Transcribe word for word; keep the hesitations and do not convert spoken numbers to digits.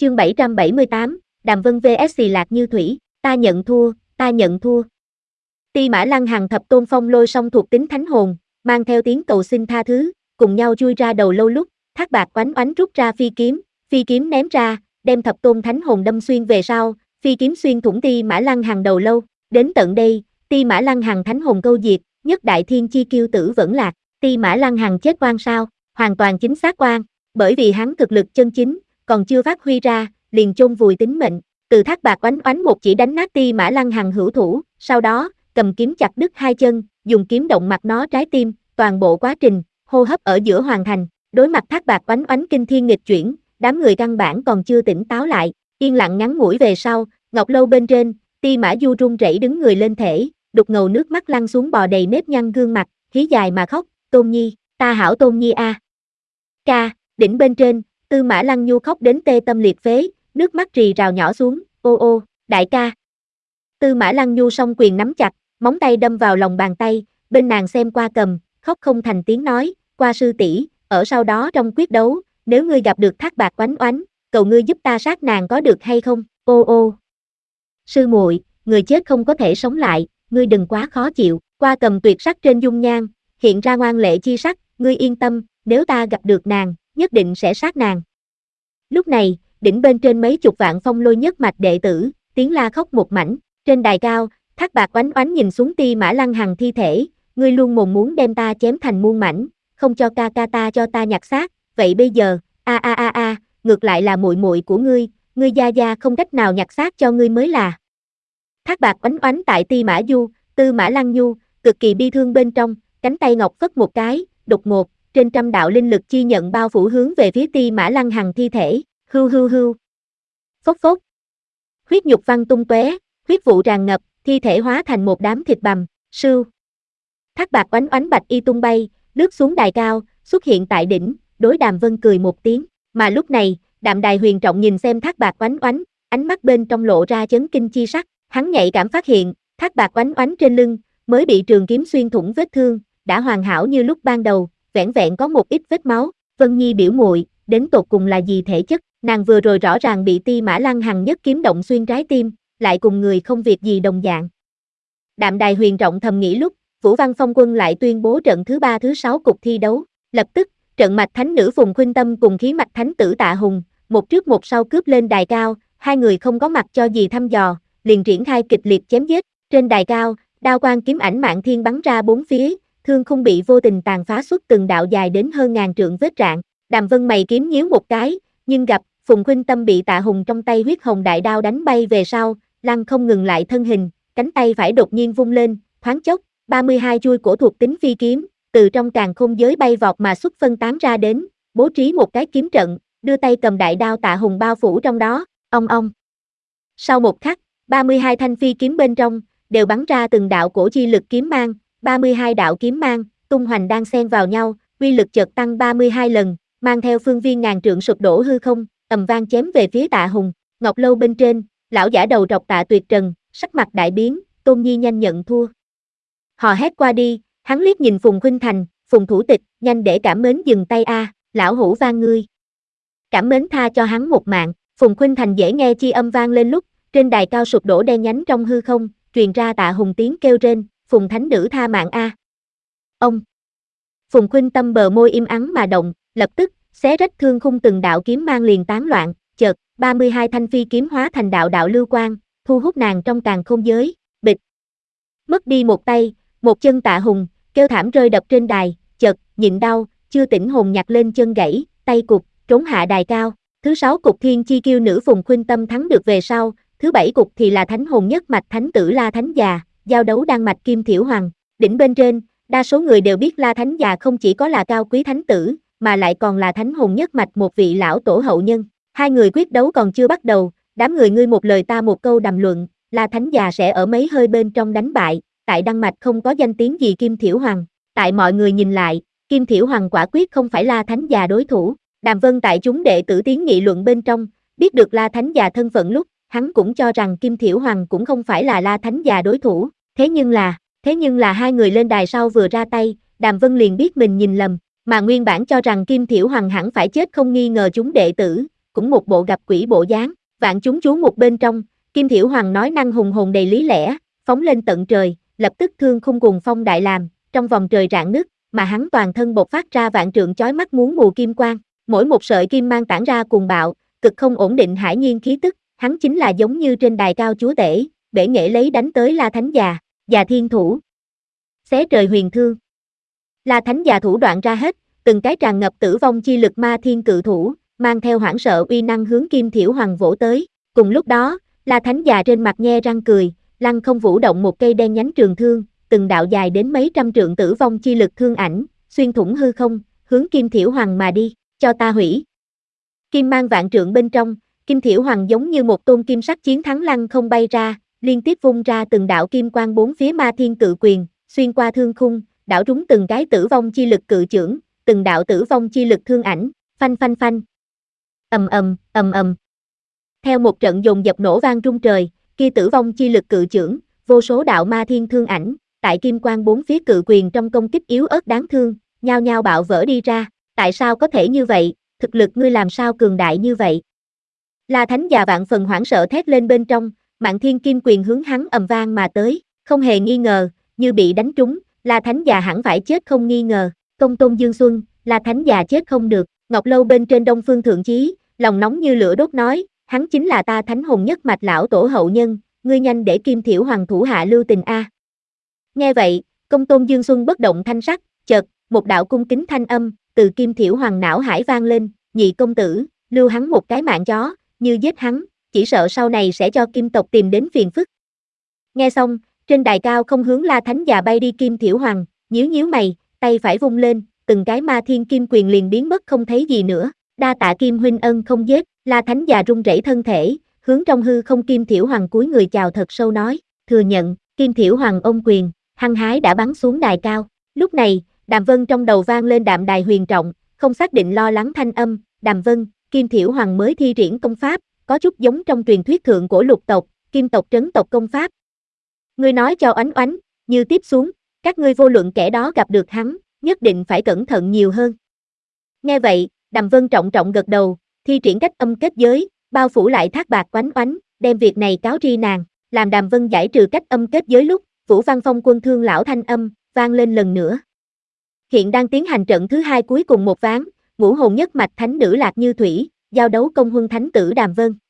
Chương bảy trăm bảy mươi tám, Đàm Vân vs Lạc Như Thủy, ta nhận thua, ta nhận thua. Ti Mã Lăng Hằng thập tôn phong lôi song thuộc tính thánh hồn, mang theo tiếng cầu xin tha thứ, cùng nhau chui ra đầu lâu lúc, Thác Bạt oánh oánh rút ra phi kiếm, phi kiếm ném ra, đem thập tôn thánh hồn đâm xuyên về sau, phi kiếm xuyên thủng Ti Mã Lăng Hằng đầu lâu. Đến tận đây, Ti Mã Lăng Hằng thánh hồn câu diệt, nhất đại thiên chi kiêu tử vẫn lạc. Ti Mã Lăng Hằng chết oan sao? Hoàn toàn chính xác oan, bởi vì hắn thực lực chân chính còn chưa phát huy ra, liền chôn vùi tính mệnh. Từ Thác Bạt oánh oánh một chỉ đánh nát Ti Mã Lăng Hằng hữu thủ, sau đó cầm kiếm chặt đứt hai chân, dùng kiếm động mặt nó trái tim, toàn bộ quá trình hô hấp ở giữa hoàn thành. Đối mặt Thác Bạt oánh oánh kinh thiên nghịch chuyển, đám người căn bản còn chưa tỉnh táo lại, yên lặng ngắn ngủi về sau, ngọc lâu bên trên, Ti Mã Du run rẩy đứng người lên thể, đục ngầu nước mắt lăn xuống bò đầy nếp nhăn gương mặt, hí dài mà khóc, Tôn Nhi, ta hảo Tôn Nhi a. À. Ca, đỉnh bên trên, Tư Mã Lăng Nhu khóc đến tê tâm liệt phế, nước mắt rì rào nhỏ xuống, ô ô, đại ca. Tư Mã Lăng Nhu song quyền nắm chặt, móng tay đâm vào lòng bàn tay, bên nàng xem qua cầm, khóc không thành tiếng nói, qua sư tỷ, ở sau đó trong quyết đấu, nếu ngươi gặp được Thác Bạt oánh oánh, cầu ngươi giúp ta sát nàng có được hay không, ô ô. Sư muội, người chết không có thể sống lại, ngươi đừng quá khó chịu, qua cầm tuyệt sắc trên dung nhan, hiện ra ngoan lệ chi sắc, ngươi yên tâm, nếu ta gặp được nàng, nhất định sẽ sát nàng. Lúc này, đỉnh bên trên mấy chục vạn phong lôi nhất mạch đệ tử, tiếng la khóc một mảnh, trên đài cao, Thác Bạt oánh oánh nhìn xuống Ti Mã Lăng Hằng thi thể, ngươi luôn mồm muốn đem ta chém thành muôn mảnh, không cho ca ca ta cho ta nhặt xác, vậy bây giờ, a a a a, ngược lại là muội muội của ngươi, ngươi gia gia không cách nào nhặt xác cho ngươi mới là. Thác Bạt oánh oánh tại Ti Mã Du, Tư Mã Lăng Nhu, cực kỳ bi thương bên trong, cánh tay ngọc phất một cái, đột ngột, trên trăm đạo linh lực chi nhận bao phủ hướng về phía Ti Mã Lăng Hằng thi thể, hưu hưu hưu. Phốc phốc. Huyết nhục văng tung tóe, huyết vụ tràn ngập, thi thể hóa thành một đám thịt bằm, sưu. Thác Bạt oánh oánh bạch y tung bay, lướt xuống đài cao, xuất hiện tại đỉnh, đối Đàm Vân cười một tiếng, mà lúc này, Đạm Đài Huyền trọng nhìn xem Thác Bạt oánh oánh, ánh mắt bên trong lộ ra chấn kinh chi sắc, hắn nhạy cảm phát hiện, Thác Bạt oánh oánh trên lưng, mới bị trường kiếm xuyên thủng vết thương, đã hoàn hảo như lúc ban đầu, vẻn vẹn có một ít vết máu. Vân Nhi biểu muội, đến tột cùng là gì thể chất, nàng vừa rồi rõ ràng bị Ti Mã Lăng Hằng nhất kiếm động xuyên trái tim, lại cùng người không việc gì đồng dạng. Đạm Đài Huyền trọng thầm nghĩ lúc, Vũ Văn Phong Quân lại tuyên bố trận thứ ba thứ sáu cuộc thi đấu, lập tức, trận mạch thánh nữ Phùng Khuynh Tâm cùng khí mạch thánh tử Tạ Hùng, một trước một sau cướp lên đài cao, hai người không có mặt cho gì thăm dò, liền triển khai kịch liệt chém giết. Trên đài cao, đao quang kiếm ảnh mạn thiên bắn ra bốn phía, thương khung bị vô tình tàn phá xuất từng đạo dài đến hơn ngàn trượng vết rạn. Đàm Vân mày kiếm nhíu một cái, nhưng gặp Phùng Khuynh Tâm bị Tạ Hùng trong tay huyết hồng đại đao đánh bay về sau, lăn không ngừng lại thân hình, cánh tay phải đột nhiên vung lên, thoáng chốc, ba mươi hai chuôi cổ thuộc tính phi kiếm, từ trong càn khôn giới bay vọt mà xuất phân tán ra đến, bố trí một cái kiếm trận, đưa tay cầm đại đao Tạ Hùng bao phủ trong đó, ong ong. Sau một khắc, ba mươi hai thanh phi kiếm bên trong, đều bắn ra từng đạo cổ chi lực kiếm mang, ba mươi hai đạo kiếm mang, tung hoành đang xen vào nhau, uy lực chợt tăng ba mươi hai lần, mang theo phương viên ngàn trượng sụp đổ hư không, ầm vang chém về phía Tạ Hùng. Ngọc lâu bên trên, lão giả đầu trọc Tạ Tuyệt Trần, sắc mặt đại biến, Tôn Nhi nhanh nhận thua. Hò hét qua đi, hắn liếc nhìn Phùng Khuynh Thành, Phùng thủ tịch, nhanh để cảm mến dừng tay a, à, lão hủ van ngươi. Cảm mến tha cho hắn một mạng, Phùng Khuynh Thành dễ nghe chi âm vang lên lúc, trên đài cao sụp đổ đen nhánh trong hư không, truyền ra Tạ Hùng tiếng kêu rên, Phùng thánh nữ tha mạng a. À. Ông. Phùng Khuynh Tâm bờ môi im ắng mà động, lập tức, xé rách thương khung từng đạo kiếm mang liền tán loạn, chợt, ba mươi hai thanh phi kiếm hóa thành đạo đạo lưu quang, thu hút nàng trong càn khôn giới, bịch. Mất đi một tay, một chân Tạ Hùng, kêu thảm rơi đập trên đài, chợt, nhịn đau, chưa tỉnh hồn nhặt lên chân gãy, tay cụt, trốn hạ đài cao. Thứ sáu cục thiên chi kiêu nữ Phùng Khuynh Tâm thắng được về sau, thứ bảy cục thì là thánh hồn nhất mạch thánh tử La Thánh Già, giao đấu đan mạch Kim Thiểu Hoàng. Đỉnh bên trên, đa số người đều biết La Thánh Già không chỉ có là cao quý thánh tử, mà lại còn là thánh hồn nhất mạch một vị lão tổ hậu nhân. Hai người quyết đấu còn chưa bắt đầu, đám người ngươi một lời ta một câu đàm luận, La Thánh Già sẽ ở mấy hơi bên trong đánh bại, tại đan mạch không có danh tiếng gì Kim Thiểu Hoàng. Tại mọi người nhìn lại, Kim Thiểu Hoàng quả quyết không phải La Thánh Già đối thủ. Đàm Vân tại chúng đệ tử tiến nghị luận bên trong, biết được La Thánh Già thân phận lúc, hắn cũng cho rằng Kim Thiểu Hoàng cũng không phải là La Thánh Già đối thủ, thế nhưng là, thế nhưng là hai người lên đài sau vừa ra tay, Đàm Vân liền biết mình nhìn lầm, mà nguyên bản cho rằng Kim Thiểu Hoàng hẳn phải chết không nghi ngờ chúng đệ tử, cũng một bộ gặp quỷ bộ dáng, vạn chúng chú mục bên trong, Kim Thiểu Hoàng nói năng hùng hồn đầy lý lẽ, phóng lên tận trời, lập tức thương khung cùng phong đại làm, trong vòng trời rạn nứt, mà hắn toàn thân bộc phát ra vạn trượng chói mắt muốn mù kim quang, mỗi một sợi kim mang tản ra cuồng bạo, cực không ổn định hải nhiên khí tức, hắn chính là giống như trên đài cao chúa tể, bể nghệ lấy đánh tới La Thánh già, già thiên thủ. Xé trời huyền thương. La Thánh già thủ đoạn ra hết, từng cái tràn ngập tử vong chi lực ma thiên cự thủ, mang theo hoảng sợ uy năng hướng Kim Thiểu Hoàng vỗ tới. Cùng lúc đó, La Thánh già trên mặt nhe răng cười, lăng không vũ động một cây đen nhánh trường thương, từng đạo dài đến mấy trăm trượng tử vong chi lực thương ảnh, xuyên thủng hư không, hướng Kim Thiểu Hoàng mà đi, cho ta hủy. Kim mang vạn trượng bên trong, Kim Thiểu Hoàng giống như một tôn kim sắc chiến thắng lăng không bay ra, liên tiếp vung ra từng đạo kim quang bốn phía ma thiên cự quyền, xuyên qua thương khung, đảo trúng từng cái tử vong chi lực cự chưởng, từng đạo tử vong chi lực thương ảnh, phanh phanh phanh. Ầm ầm, ầm ầm. Theo một trận dồn dập nổ vang rung trời, kia tử vong chi lực cự chưởng, vô số đạo ma thiên thương ảnh, tại kim quang bốn phía cự quyền trong công kích yếu ớt đáng thương, nhao nhao bạo vỡ đi ra, tại sao có thể như vậy, thực lực ngươi làm sao cường đại như vậy? La Thánh già vạn phần hoảng sợ thét lên bên trong, Mạn Thiên Kim quyền hướng hắn ầm vang mà tới, không hề nghi ngờ, như bị đánh trúng, La Thánh già hẳn phải chết không nghi ngờ. Công tôn Dương Xuân, La Thánh già chết không được, Ngọc Lâu bên trên Đông Phương Thượng Chí, lòng nóng như lửa đốt nói, hắn chính là ta Thánh Hồn nhất mạch lão tổ hậu nhân, ngươi nhanh để Kim Thiểu Hoàng thủ hạ lưu tình a. Nghe vậy, Công tôn Dương Xuân bất động thanh sắc, chợt, một đạo cung kính thanh âm, từ Kim Thiểu Hoàng não hải vang lên, nhị công tử, lưu hắn một cái mạng chó, như giết hắn, chỉ sợ sau này sẽ cho Kim tộc tìm đến phiền phức. Nghe xong, trên đài cao không hướng La Thánh già bay đi Kim Thiểu Hoàng, nhíu nhíu mày, tay phải vung lên, từng cái ma thiên kim quyền liền biến mất không thấy gì nữa, đa tạ Kim huynh ân không giết, La Thánh già run rẩy thân thể, hướng trong hư không Kim Thiểu Hoàng cúi người chào thật sâu nói, thừa nhận, Kim Thiểu Hoàng ôm quyền, hăng hái đã bắn xuống đài cao, lúc này, Đàm Vân trong đầu vang lên đạm đài huyền trọng, không xác định lo lắng thanh âm, Đàm Vân, Kim Thiểu Hoàng mới thi triển công pháp, có chút giống trong truyền thuyết thượng cổ lục tộc, Kim tộc trấn tộc công pháp. Ngươi nói cho Oánh Oánh, như tiếp xuống, các ngươi vô luận kẻ đó gặp được hắn, nhất định phải cẩn thận nhiều hơn. Nghe vậy, Đàm Vân trọng trọng gật đầu, thi triển cách âm kết giới, bao phủ lại Thác Bạt Oánh Oánh, đem việc này cáo tri nàng, làm Đàm Vân giải trừ cách âm kết giới lúc, Vũ Văn Phong quân thương lão thanh âm, vang lên lần nữa. Hiện đang tiến hành trận thứ hai cuối cùng một ván, ngũ hồn nhất mạch thánh nữ Lạc Như Thủy, giao đấu công huân thánh tử Đàm Vân.